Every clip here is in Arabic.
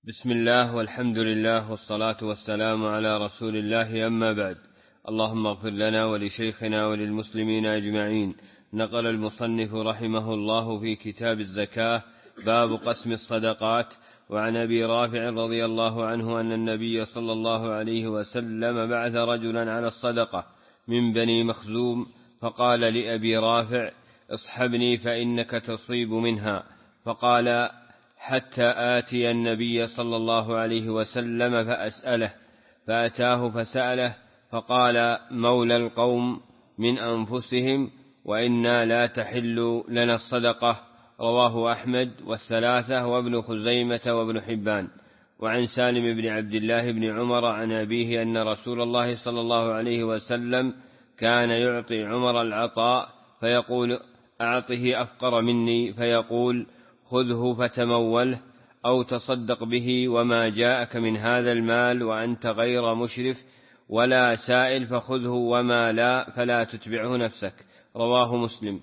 بسم الله والحمد لله والصلاة والسلام على رسول الله، أما بعد. اللهم اغفر لنا ولشيخنا وللمسلمين أجمعين. نقل المصنف رحمه الله في كتاب الزكاة باب قسم الصدقات. وعن أبي رافع رضي الله عنه أن النبي صلى الله عليه وسلم بعث رجلا على الصدقة من بني مخزوم، فقال لأبي رافع: اصحبني فإنك تصيب منها. فقال: حتى آتي النبي صلى الله عليه وسلم فأسأله. فأتاه فسأله فقال: مولى القوم من أنفسهم، وإنا لا تحل لنا الصدقة. رواه أحمد والثلاثة وابن خزيمة وابن حبان. وعن سالم بن عبد الله بن عمر عن أبيه أن رسول الله صلى الله عليه وسلم كان يعطي عمر العطاء فيقول: أعطه أفقر مني، فيقول: خذه فتموله أو تصدق به، وما جاءك من هذا المال وأنت غير مشرف ولا سائل فخذه، وما لا فلا تتبعه نفسك. رواه مسلم.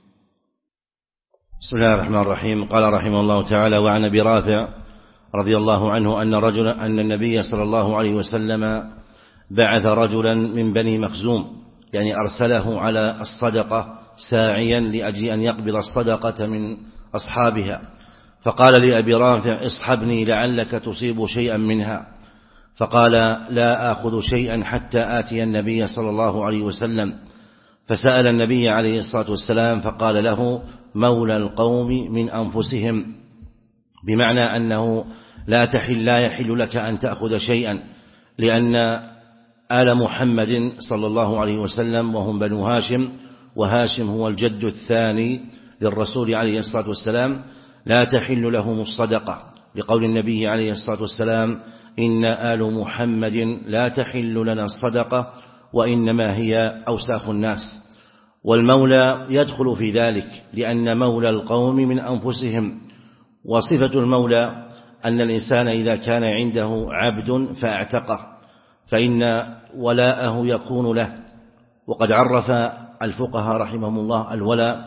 بسم الله الرحمن الرحيم. قال رحمه الله تعالى: وعن أبي رافع رضي الله عنه أن النبي صلى الله عليه وسلم بعث رجلا من بني مخزوم، يعني أرسله على الصدقة ساعيا لأجل أن يقبل الصدقة من أصحابها، فقال لأبي رافع: اصحبني لعلك تصيب شيئا منها. فقال: لا آخذ شيئا حتى آتي النبي صلى الله عليه وسلم. فسأل النبي عليه الصلاة والسلام فقال له: مولى القوم من أنفسهم، بمعنى أنه لا يحل لك أن تأخذ شيئا، لأن آل محمد صلى الله عليه وسلم وهم بنو هاشم، وهاشم هو الجد الثاني للرسول عليه الصلاة والسلام، لا تحل لهم الصدقة، لقول النبي عليه الصلاة والسلام: إن آل محمد لا تحل لنا الصدقة وإنما هي أوساخ الناس. والمولى يدخل في ذلك، لأن مولى القوم من أنفسهم. وصفة المولى أن الإنسان إذا كان عنده عبد فاعتقه فإن ولاءه يكون له. وقد عرف الفقهاء رحمهم الله الولاء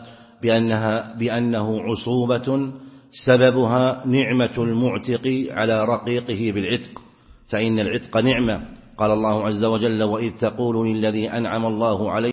بأنه عصوبة سببها نعمة المعتق على رقيقه بالعتق، فإن العتق نعمة. قال الله عز وجل: وإذ تقول للذي أنعم الله عليه